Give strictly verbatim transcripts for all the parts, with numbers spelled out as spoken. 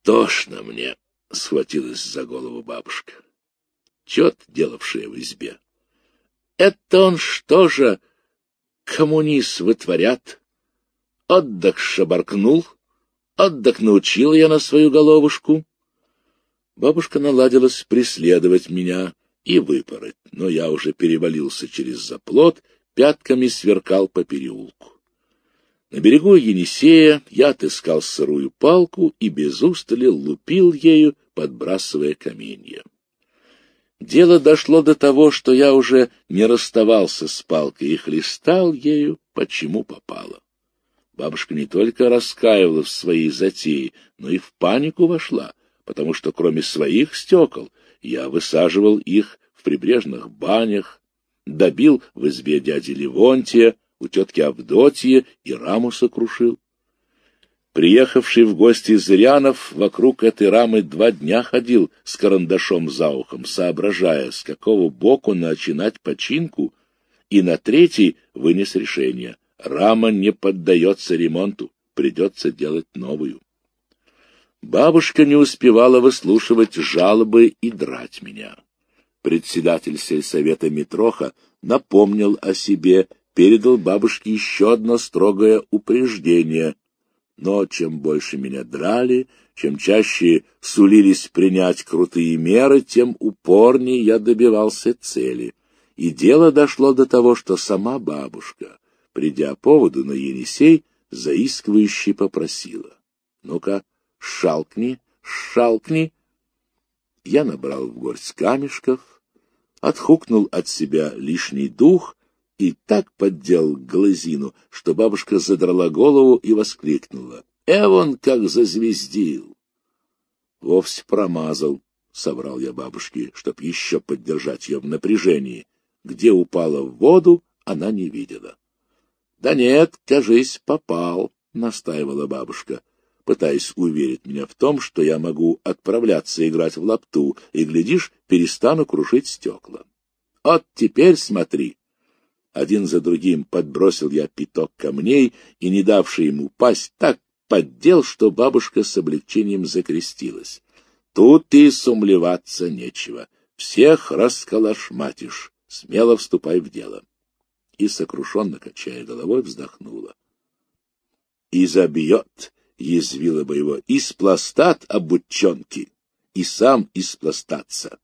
Тошно мне, — схватилась за голову бабушка. Чё ты делавшая в избе? Это он что же, коммунист вытворят? Отдак шабаркнул, отдак научил я на свою головушку. Бабушка наладилась преследовать меня и выпороть, но я уже перевалился через заплот, пятками сверкал по переулку. На берегу Енисея я отыскал сырую палку и без устали лупил ею, подбрасывая каменья. Дело дошло до того, что я уже не расставался с палкой и хлестал ею, почему попало. Бабушка не только раскаивалась в своей затее, но и в панику вошла, потому что кроме своих стекол я высаживал их в прибрежных банях, добил в избе дяди Левонтия, у тетки Авдотьи и раму сокрушил. Приехавший в гости Зырянов вокруг этой рамы два дня ходил с карандашом за ухом, соображая, с какого боку начинать починку, и на третий вынес решение: рама не поддается ремонту, придется делать новую. Бабушка не успевала выслушивать жалобы и драть меня. Председатель сельсовета Митроха напомнил о себе, передал бабушке еще одно строгое упреждение. Но чем больше меня драли, чем чаще сулились принять крутые меры, тем упорнее я добивался цели. И дело дошло до того, что сама бабушка, придя поводу на Енисей, заискивающе попросила: «Ну-ка, шалкни, шалкни». Я набрал в горсть камешков, отхукнул от себя лишний дух и так поддел глазину, что бабушка задрала голову и воскликнула: «Эвон как зазвездил!» «Вовсе промазал», — соврал я бабушке, чтоб еще поддержать ее в напряжении. Где упала в воду, она не видела. «Да нет, кажись, попал», — настаивала бабушка, пытаясь уверить меня в том, что я могу отправляться играть в лапту и, глядишь, перестану крушить стекла. «Вот теперь смотри». Один за другим подбросил я пяток камней и, не давший ему упасть, так поддел, что бабушка с облегчением закрестилась. «Тут и сумлеваться нечего. Всех расколошматишь. Смело вступай в дело». И, сокрушенно качая головой, вздохнула. «И забьет», — язвила бы его, — «испластат обученки, и сам испластаться».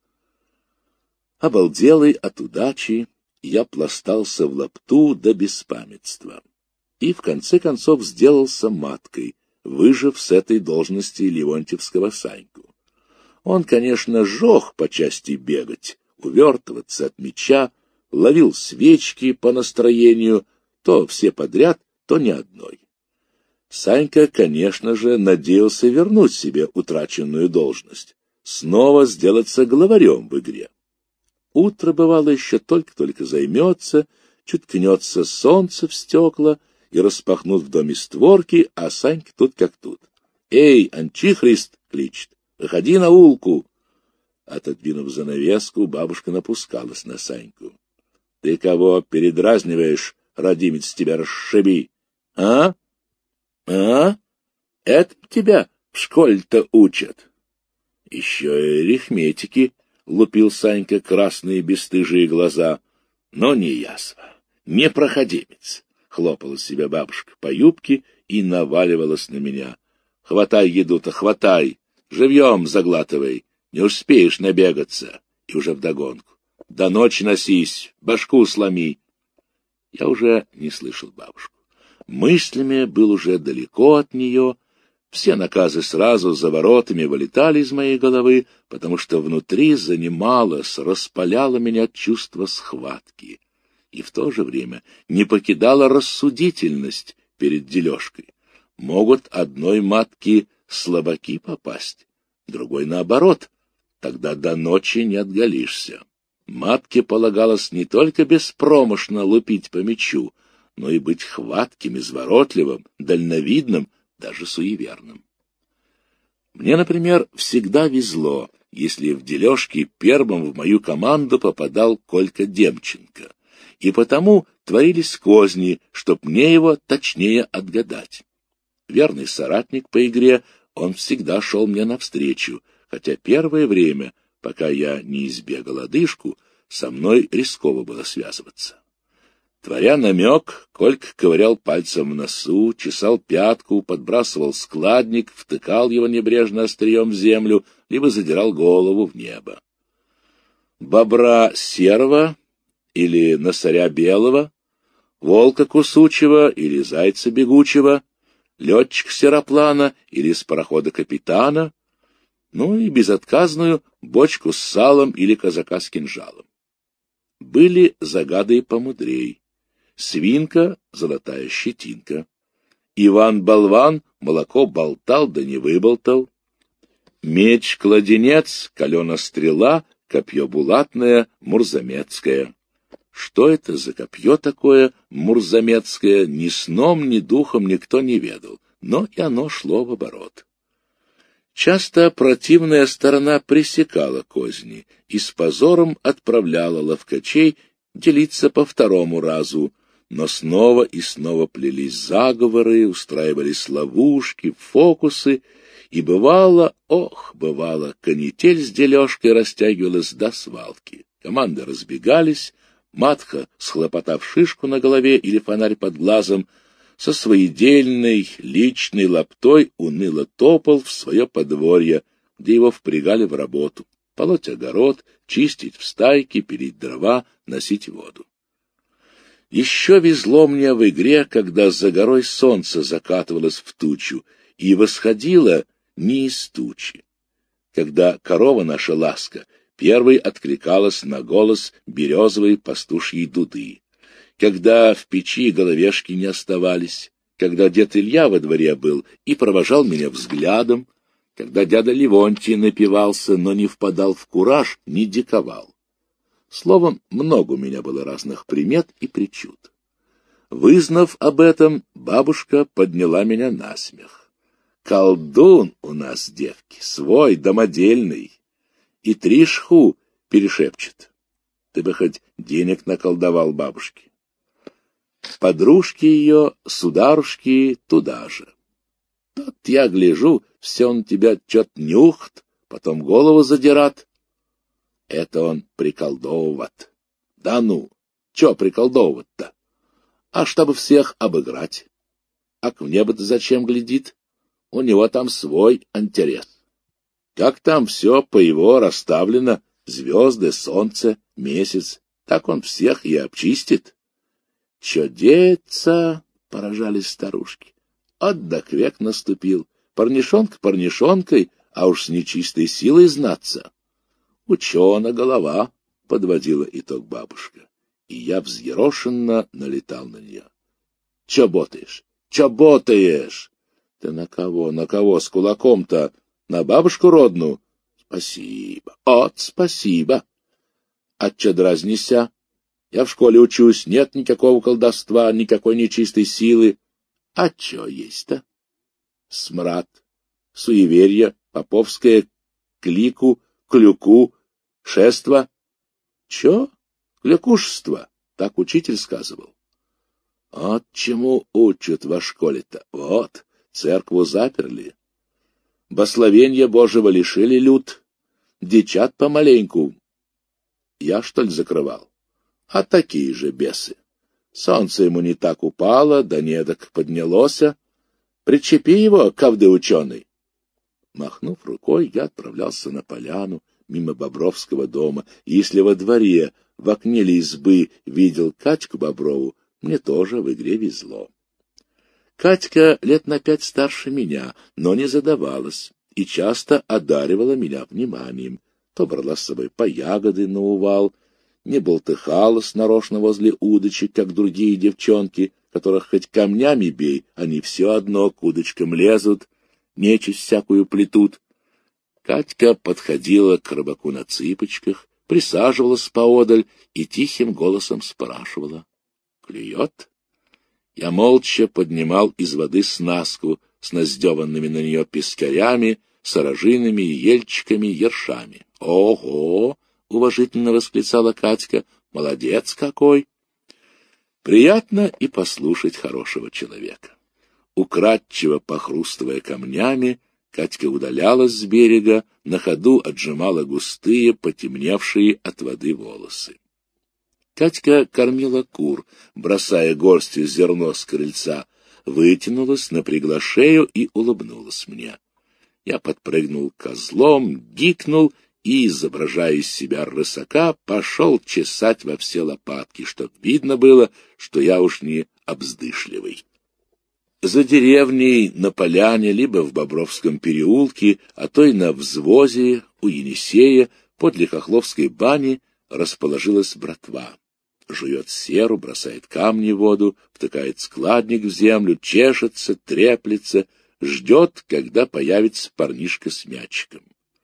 Обалделый от удачи, я пластался в лапту до беспамятства и в конце концов сделался маткой, выжив с этой должности Леонтьевского Саньку. Он, конечно, жёг по части бегать, увертываться от меча, ловил свечки по настроению, то все подряд, то ни одной. Санька, конечно же, надеялся вернуть себе утраченную должность, снова сделаться главарем в игре. Утро, бывало, еще только-только займется, чуть ткнется солнце в стекла и распахнут в доме створки, а Санька тут как тут. «Эй, Анчихрист!» — кличет. «Выходи на улку!» Отодвинув занавеску, бабушка напускалась на Саньку. «Ты кого передразниваешь, родимец, тебя расшиби? А? А? Это тебя в школе-то учат?» «Еще и арифметики», — лупил Санька красные бесстыжие глаза. «Но не язва, не проходимец», — хлопала себя бабушка по юбке и наваливалась на меня. «Хватай еду-то, хватай, живьем заглатывай, не успеешь набегаться». И уже вдогонку: «До ночи носись, башку сломи». Я уже не слышал бабушку. Мыслями был уже далеко от нее. Все наказы сразу за воротами вылетали из моей головы, потому что внутри занималось, распаляло меня чувство схватки. И в то же время не покидала рассудительность перед дележкой. Могут одной матки слабаки попасть, другой наоборот. Тогда до ночи не отголишься. Матке полагалось не только беспромышно лупить по мячу, но и быть хватким, изворотливым, дальновидным, даже суеверным. Мне, например, всегда везло, если в дележке первым в мою команду попадал Колька Демченко, и потому творились козни, чтоб мне его точнее отгадать. Верный соратник по игре он всегда шел мне навстречу, хотя первое время, пока я не избегал одышку, со мной рисково было связываться. Творя намек, Колька ковырял пальцем в носу, чесал пятку, подбрасывал складник, втыкал его небрежно острием в землю, либо задирал голову в небо. Бобра серого или носоря белого, волка кусучего или зайца бегучего, летчик сероплана или с парохода капитана, ну и безотказную бочку с салом или казака с кинжалом. Были загады помудрей. Свинка — золотая щетинка. Иван-болван молоко болтал да не выболтал. Меч-кладенец, калена-стрела, копье булатное, мурзамецкое. Что это за копье такое мурзамецкое, ни сном, ни духом никто не ведал, но и оно шло в оборот. Часто противная сторона пресекала козни и с позором отправляла ловкачей делиться по второму разу, но снова и снова плелись заговоры, устраивались ловушки, фокусы, и бывало, ох, бывало, канитель с дележкой растягивалась до свалки. Команды разбегались, матха, схлопотав шишку на голове или фонарь под глазом, со своедельной личной лаптой уныло топал в свое подворье, где его впрягали в работу, полоть огород, чистить в стайке, пилить дрова, носить воду. Еще везло мне в игре, когда за горой солнце закатывалось в тучу и восходило не из тучи. Когда корова наша Ласка первой откликалась на голос березовой пастушьей дуды, когда в печи головешки не оставались, когда дед Илья во дворе был и провожал меня взглядом, когда дядя Левонтий напивался, но не впадал в кураж, не диковал. Словом, много у меня было разных примет и причуд. Вызнав об этом, бабушка подняла меня на смех. Колдун у нас, девки, свой, домодельный. И три шху перешепчет. Ты бы хоть денег наколдовал бабушке. Подружки ее, сударушки, туда же. Тут я гляжу, все он тебя чё-то нюхт, потом голову задират. Это он приколдовывает. Да ну, чё приколдовывать-то? А чтобы всех обыграть. А к небу-то зачем глядит? У него там свой интерес. Как там все по его расставлено, звезды, солнце, месяц, так он всех и обчистит. Чё деется, поражались старушки. Отдак век наступил, парнишонка парнишонкой, а уж с нечистой силой знаться. Учена голова, подводила итог бабушка, и я взъерошенно налетал на нее. Чё ботаешь? Чё ботаешь? Ты на кого, на кого с кулаком-то? На бабушку родную? Спасибо, от спасибо. А чё дразнися? Я в школе учусь, нет никакого колдовства, никакой нечистой силы. А чё есть-то? Смрад, суеверье, поповское клику, клюку, шество. Чё? Клюкушество, так учитель сказывал. Вот чему учат во школе-то. Вот, церкву заперли. Бословенья Божьего лишили люд. Дичат помаленьку. Я, что ли, закрывал? А такие же бесы. Солнце ему не так упало, да недок поднялося. Причепи его, ковды ученый. Махнув рукой, я отправлялся на поляну, мимо Бобровского дома, и если во дворе, в окне избы видел Катьку Боброву, мне тоже в игре везло. Катька лет на пять старше меня, но не задавалась и часто одаривала меня вниманием. То брала с собой по ягоды на увал, не болтыхалась нарочно возле удочек, как другие девчонки, которых хоть камнями бей, они все одно к удочкам лезут, нечисть всякую плетут. Катька подходила к рыбаку на цыпочках, присаживалась поодаль и тихим голосом спрашивала: «Клюет?» Я молча поднимал из воды снастку с наздеванными на нее пескарями, сорожинами, ельчиками, ершами. «Ого!» — уважительно восклицала Катька. «Молодец какой!» Приятно и послушать хорошего человека. Украдчиво похрустывая камнями, Катька удалялась с берега, на ходу отжимала густые, потемневшие от воды волосы. Катька кормила кур, бросая горстью зерно с крыльца, вытянулась, напрягла шею и улыбнулась мне. Я подпрыгнул козлом, гикнул и, изображая из себя рысака, пошел чесать во все лопатки, чтоб видно было, что я уж не обздышливый. За деревней, на поляне, либо в Бобровском переулке, а то и на взвозе у Енисея, подле Хохловской бани, расположилась братва. Жует серу, бросает камни в воду, втыкает складник в землю, чешется, треплется, ждет, когда появится парнишка с мячиком.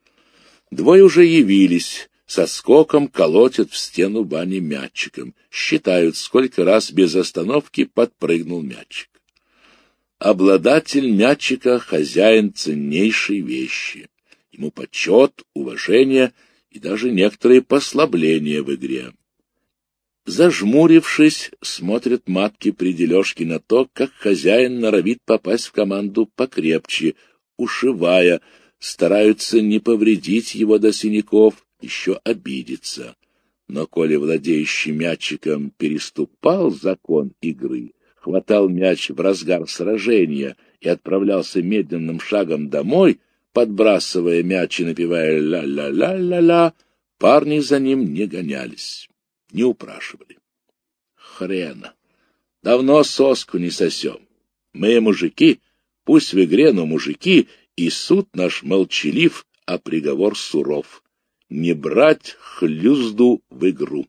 Двое уже явились, со скоком колотят в стену бани мячиком, считают, сколько раз без остановки подпрыгнул мячик. Обладатель мячика — хозяин ценнейшей вещи. Ему почет, уважение и даже некоторые послабления в игре. Зажмурившись, смотрят матки при дележке на то, как хозяин норовит попасть в команду покрепче, ушивая, стараются не повредить его до синяков, еще обидеться. Но коли владеющий мячиком переступал закон игры, хватал мяч в разгар сражения и отправлялся медленным шагом домой, подбрасывая мяч и напевая «ля-ля-ля-ля-ля», парни за ним не гонялись, не упрашивали. Хрена! Давно соску не сосем. Мы мужики, пусть в игре, но мужики, и суд наш молчалив, а приговор суров. Не брать хлюзду в игру.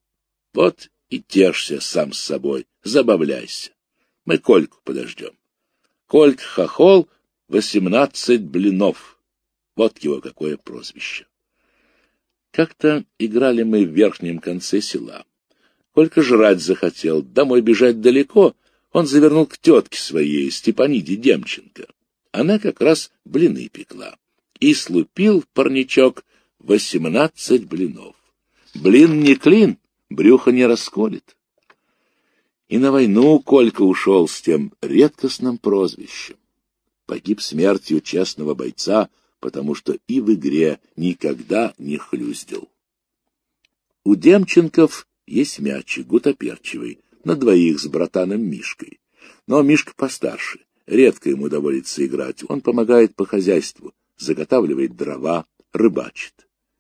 Вот и тешься сам с собой, забавляйся. Мы Кольку подождем. Колька-хохол — восемнадцать блинов. Вот его какое прозвище. Как-то играли мы в верхнем конце села. Колька жрать захотел, домой бежать далеко, он завернул к тетке своей, Степаниде Демченко. Она как раз блины пекла. И слупил парничок восемнадцать блинов. Блин не клин, брюхо не расколет. И на войну Колька ушел с тем редкостным прозвищем. Погиб смертью честного бойца, потому что и в игре никогда не хлюздил. У Демченков есть мячик гутоперчивый, на двоих с братаном Мишкой. Но Мишка постарше, редко ему доводится играть, он помогает по хозяйству, заготавливает дрова, рыбачит.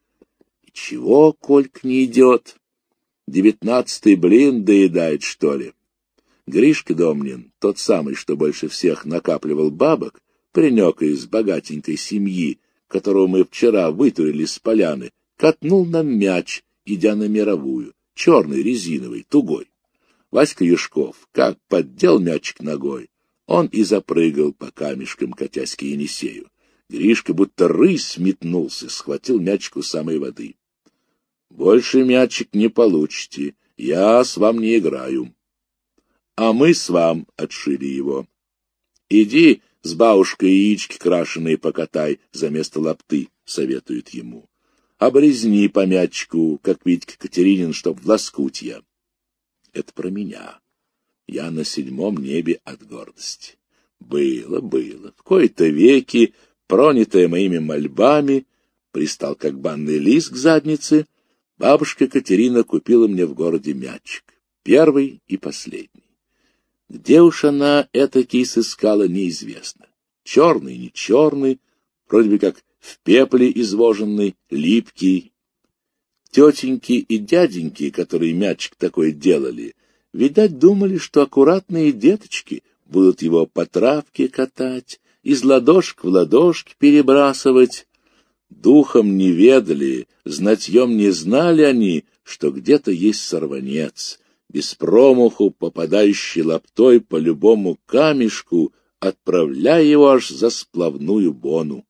И чего Кольк не идет? Девятнадцатый блин доедает, что ли? Гришка Домнин, тот самый, что больше всех накапливал бабок, паренек из богатенькой семьи, которого мы вчера вытурили с поляны, катнул нам мяч, идя на мировую, черный, резиновый, тугой. Васька Юшков как поддел мячик ногой, он и запрыгал по камешкам, катясь к Енисею. Гришка будто рысь метнулся, схватил мячик у самой воды. — Больше мячик не получите, я с вам не играю. — А мы с вам отшили его. — Иди с бабушкой яички крашеные покатай за место лапты, — советует ему. — Обрезни по мячику, как Витька Катеринин, чтоб в лоскутья. Это про меня. Я на седьмом небе от гордости. Было, было. В кои-то веки, пронятая моими мольбами, пристал как банный лист к заднице, бабушка Катерина купила мне в городе мячик. Первый и последний. Где уж она этакий сыскала, неизвестно. Черный, не черный, вроде бы как в пепле извоженный, липкий. Тетеньки и дяденьки, которые мячик такой делали, видать, думали, что аккуратные деточки будут его по травке катать, из ладошек в ладошки перебрасывать. Духом не ведали, знатьем не знали они, что где-то есть сорванец, без промаху попадающий лаптой по любому камешку, отправляя его аж за сплавную бону.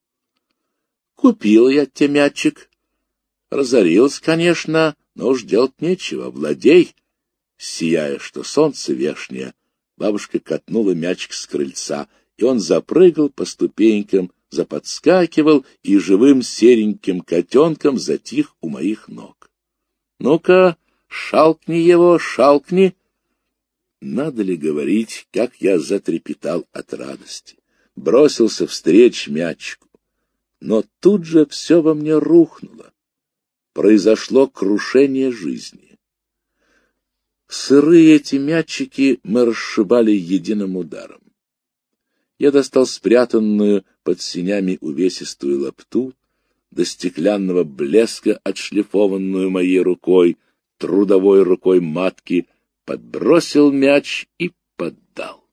Купил я те мячик. Разорился, конечно, но уж делать нечего, владей. Сияя, что солнце вешнее, бабушка катнула мячик с крыльца, и он запрыгал по ступенькам, заподскакивал и живым сереньким котенком затих у моих ног. Ну-ка, шалкни его, шалкни. Надо ли говорить, как я затрепетал от радости? бросился встреч мячику. Но тут же все во мне рухнуло. Произошло крушение жизни. Сырые эти мячики мы расшибали единым ударом. Я достал спрятанную под синями увесистую лапту, до стеклянного блеска отшлифованную моей рукой, трудовой рукой матки, подбросил мяч и поддал.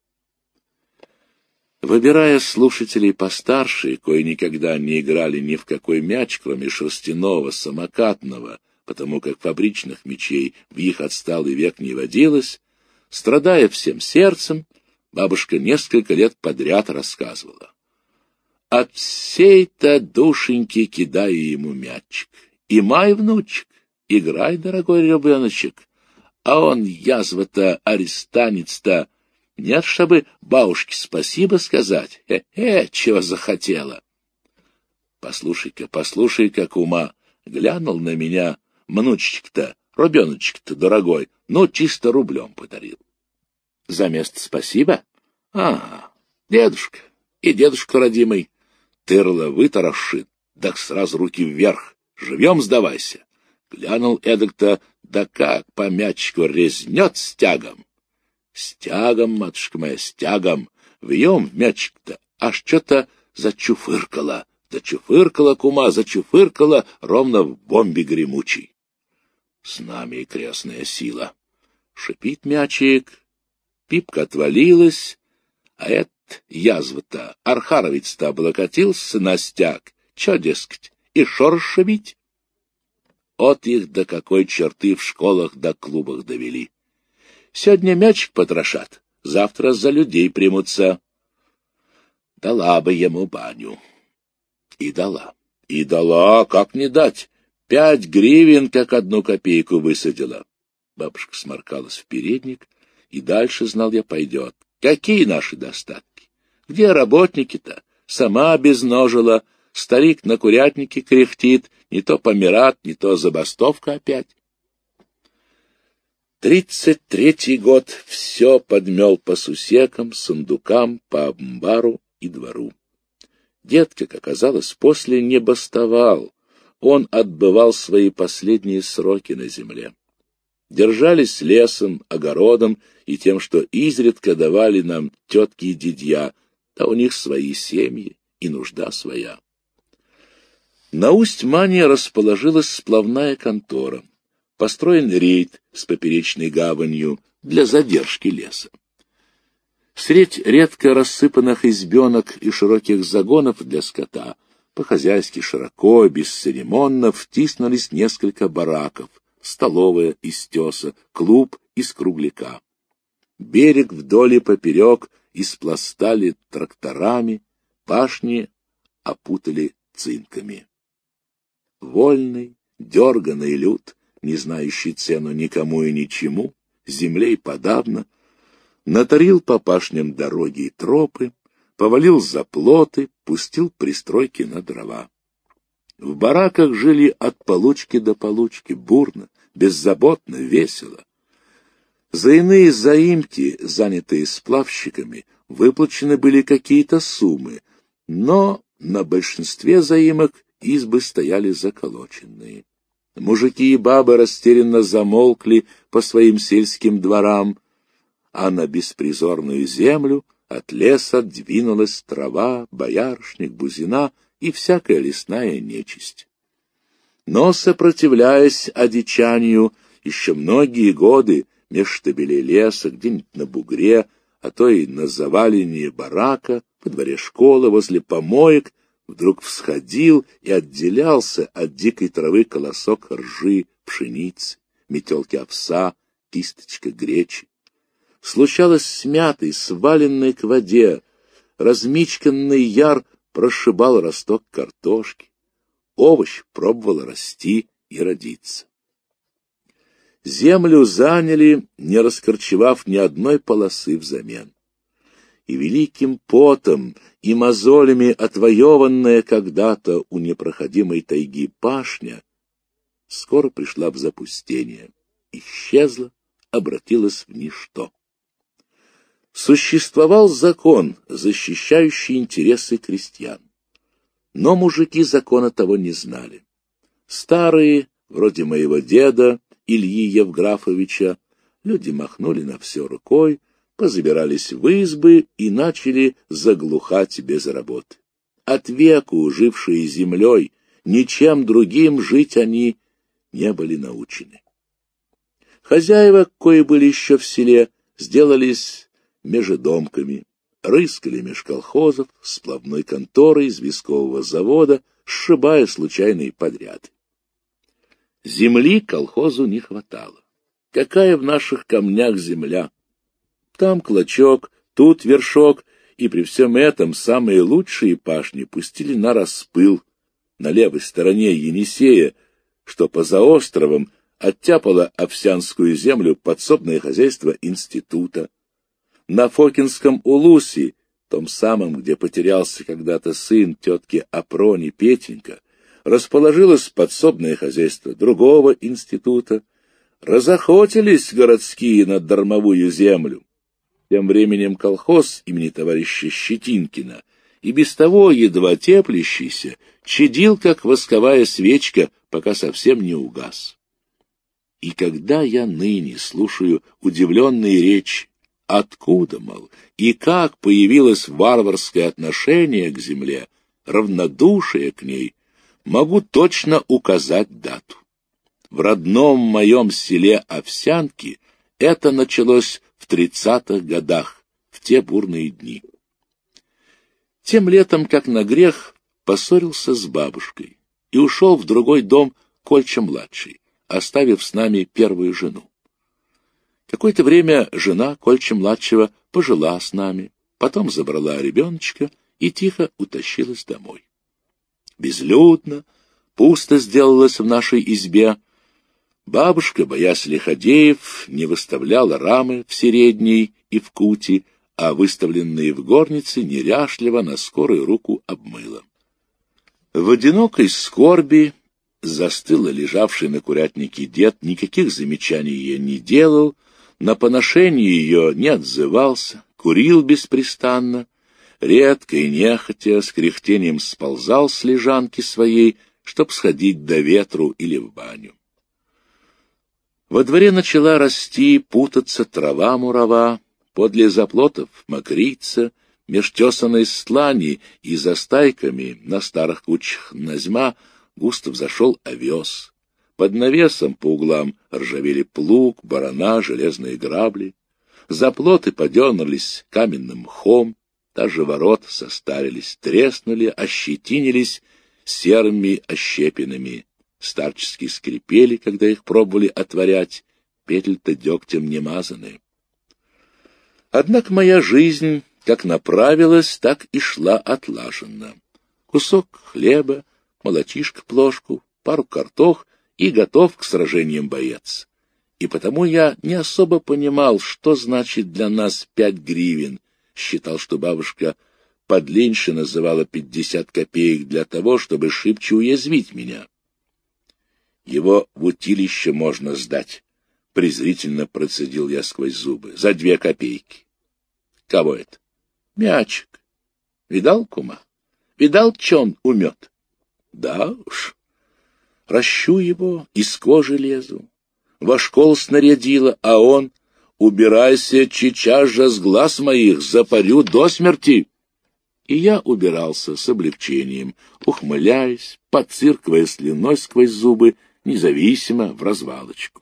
Выбирая слушателей постарше, кои никогда не играли ни в какой мяч, кроме шерстяного, самокатного, потому как фабричных мячей в их отсталый век не водилось, страдая всем сердцем, бабушка несколько лет подряд рассказывала: от всей-то душеньки кидаю ему мячик. И май, внучек, играй, дорогой ребеночек. А он, язва-то, арестанец-то, нет, чтобы бабушке спасибо сказать. Хе-хе, чего захотела. Послушай-ка, послушай-ка, кума, глянул на меня внучечек-то, ребеночек-то дорогой, ну, чисто рублем подарил. За место спасибо? Ага, дедушка и дедушка родимый. Тырло вытарашит, так сразу руки вверх, живьем сдавайся. Глянул эдак-то, да как по мячику резнет стягом. Стягом, матушка моя, стягом, вьем в мячик-то, аж что-то зачуфыркало, зачуфыркало, кума, зачуфыркало, ровно в бомбе гремучей. С нами и крестная сила. Шипит мячик, пипка отвалилась, а это язва-то, архаровец-то облокотился на стяг, чё, дескать, и шор шибить? От их до какой черты в школах да клубах довели. Сегодня мячик потрошат, завтра за людей примутся. Дала бы ему баню. И дала. И дала, как не дать. Пять гривен, как одну копейку высадила. Бабушка сморкалась в передник, и дальше, знал я, пойдет. Какие наши достатки? Где работники-то? Сама обезножила, старик на курятнике кряхтит, не то помират, не то забастовка опять. Тридцать третий год все подмел по сусекам, сундукам, по амбару и двору. Дед, как оказалось, после не бастовал, он отбывал свои последние сроки на земле. Держались лесом, огородом и тем, что изредка давали нам тетки и дядья, да у них свои семьи и нужда своя. На Усть-Мане расположилась сплавная контора. Построен рейд с поперечной гаванью для задержки леса. Средь редко рассыпанных избенок и широких загонов для скота по-хозяйски широко, бесцеремонно втиснулись несколько бараков, столовая из теса, клуб из кругляка. Берег вдоль и поперек испластали тракторами, пашни опутали цинками. Вольный, дерганый люд, не знающий цену никому и ничему, землей подавно, натарил по пашням дороги и тропы, повалил заплоты, пустил пристройки на дрова. В бараках жили от получки до получки, бурно, беззаботно, весело. За иные заимки, занятые сплавщиками, выплачены были какие-то суммы, но на большинстве заимок избы стояли заколоченные. Мужики и бабы растерянно замолкли по своим сельским дворам, а на беспризорную землю от леса двинулась трава, боярышник, бузина и всякая лесная нечисть. Но, сопротивляясь одичанию, еще многие годы меж штабелей леса, где-нибудь на бугре, а то и на завалении барака, по дворе школы, возле помоек, вдруг всходил и отделялся от дикой травы колосок ржи, пшеницы, метелки овса, кисточка гречи. Случалось смятый, сваленный к воде, размичканный яр прошибал росток картошки. Овощ пробовал расти и родиться. Землю заняли, не раскорчевав ни одной полосы взамен. И великим потом и мозолями отвоеванная когда-то у непроходимой тайги пашня скоро пришла в запустение, исчезла, обратилась в ничто. Существовал закон, защищающий интересы крестьян. Но мужики закона того не знали. Старые, вроде моего деда, Ильи Евграфовича, люди махнули на все рукой, позабирались в избы и начали заглухать без работы. От веку, жившие землей, ничем другим жить они не были научены. Хозяева, кои были еще в селе, сделались межедомками, рыскали меж колхозов, сплавной конторой, известкового завода, сшибая случайные подряды. Земли колхозу не хватало. Какая в наших камнях земля? Там клочок, тут вершок, и при всем этом самые лучшие пашни пустили на распыл. На левой стороне Енисея, что поза островом, оттяпало овсянскую землю подсобное хозяйство института. На Фокинском улусе, том самом, где потерялся когда-то сын тетки Апрони Петенька, расположилось подсобное хозяйство другого института. Разохотились городские на дармовую землю. Тем временем колхоз имени товарища Щетинкина, и без того едва теплящийся, чадил, как восковая свечка, пока совсем не угас. И когда я ныне слушаю удивленные речи, откуда, мол, и как появилось варварское отношение к земле, равнодушие к ней, могу точно указать дату. В родном моем селе Овсянки это началось в тридцатых годах, в те бурные дни. Тем летом, как на грех, поссорился с бабушкой и ушел в другой дом Кольча-младший, оставив с нами первую жену. Какое-то время жена Кольча-младшего пожила с нами, потом забрала ребеночка и тихо утащилась домой. Безлюдно, пусто сделалось в нашей избе. Бабушка, боясь лиходеев, не выставляла рамы в середней и в кути, а выставленные в горнице неряшливо на скорую руку обмыла. В одинокой скорби застыло лежавший на курятнике дед, никаких замечаний ей не делал, на поношение ее не отзывался, курил беспрестанно, редко и нехотя с кряхтением сползал с лежанки своей, чтоб сходить до ветру или в баню. Во дворе начала расти, путаться трава-мурава, подле заплотов мокрица, меж тесаной стлани и за стайками на старых кучах назьма густо взошел овес. Под навесом по углам ржавели плуг, барана, железные грабли. Заплоты подернулись каменным мхом, даже ворота состарились, треснули, ощетинились серыми ощепинами. Старчески скрипели, когда их пробовали отворять, петли-то дегтем не мазаны. Однако моя жизнь как направилась, так и шла отлаженно. Кусок хлеба, молотишко плошку, пару картох и готов к сражениям боец. И потому я не особо понимал, что значит для нас пять гривен. Считал, что бабушка подлиннее называла пятьдесят копеек для того, чтобы шибче уязвить меня. Его в утилище можно сдать, — презрительно процедил я сквозь зубы, — за две копейки. Кого это? Мячик. Видал, кума? Видал, че он умет? Да уж. Ращу его, из кожи лезу. Во школу снарядила, а он: убирайся сейчас же с глаз моих, запарю до смерти. И я убирался с облегчением, ухмыляясь, подциркивая слюной сквозь зубы, независимо, в развалочку.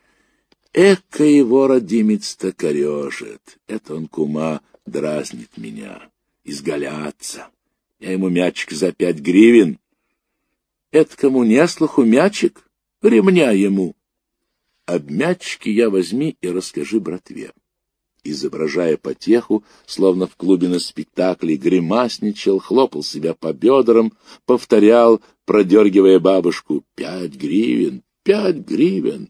Эка его родимец-то корежит. Это он, кума, дразнит меня. Изгаляться. Я ему мячик за пять гривен. Это кому не слуху мячик? Ремня ему. Об мячике я возьми и расскажи братве. Изображая потеху, словно в клубе на спектакле, гримасничал, хлопал себя по бедрам, повторял, продергивая бабушку: «Пять гривен, пять гривен».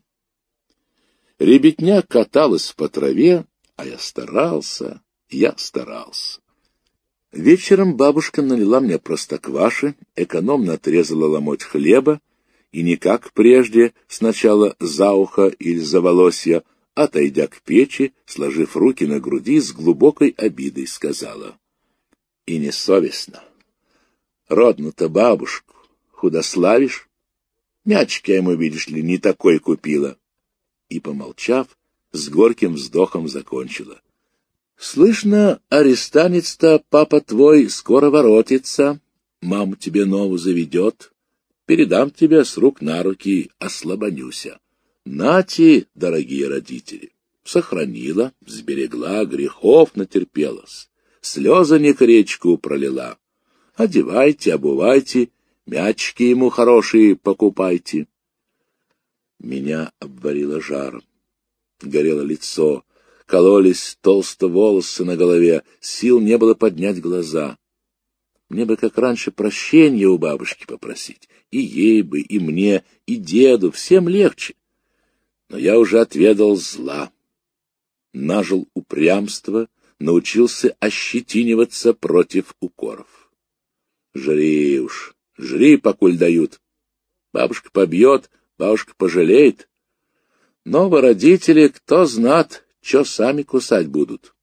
Ребятня каталась по траве, а я старался, я старался. Вечером бабушка налила мне простокваши, экономно отрезала ломоть хлеба и не как прежде, сначала за ухо или за волосья, отойдя к печи, сложив руки на груди, с глубокой обидой сказала: «И несовестно. Родну-то бабушку худославишь? Мячик я ему, видишь ли, не такой купила». И, помолчав, с горьким вздохом закончила: «Слышно, арестанец-то, папа твой, скоро воротится, маму тебе новую заведет, передам тебе с рук на руки, ослабонюся. Нате, дорогие родители, сохранила, сберегла, грехов натерпелась, слезы не к речку пролила. Одевайте, обувайте, мячики ему хорошие покупайте». Меня обварило жаром, горело лицо, кололись толсто волосы на голове, сил не было поднять глаза. Мне бы, как раньше, прощения у бабушки попросить, и ей бы, и мне, и деду, всем легче. Но я уже отведал зла, нажил упрямство, научился ощетиниваться против укоров. Жри уж, жри, покуль дают. Бабушка побьет, бабушка пожалеет. Новые родители, кто знат, чё сами кусать будут.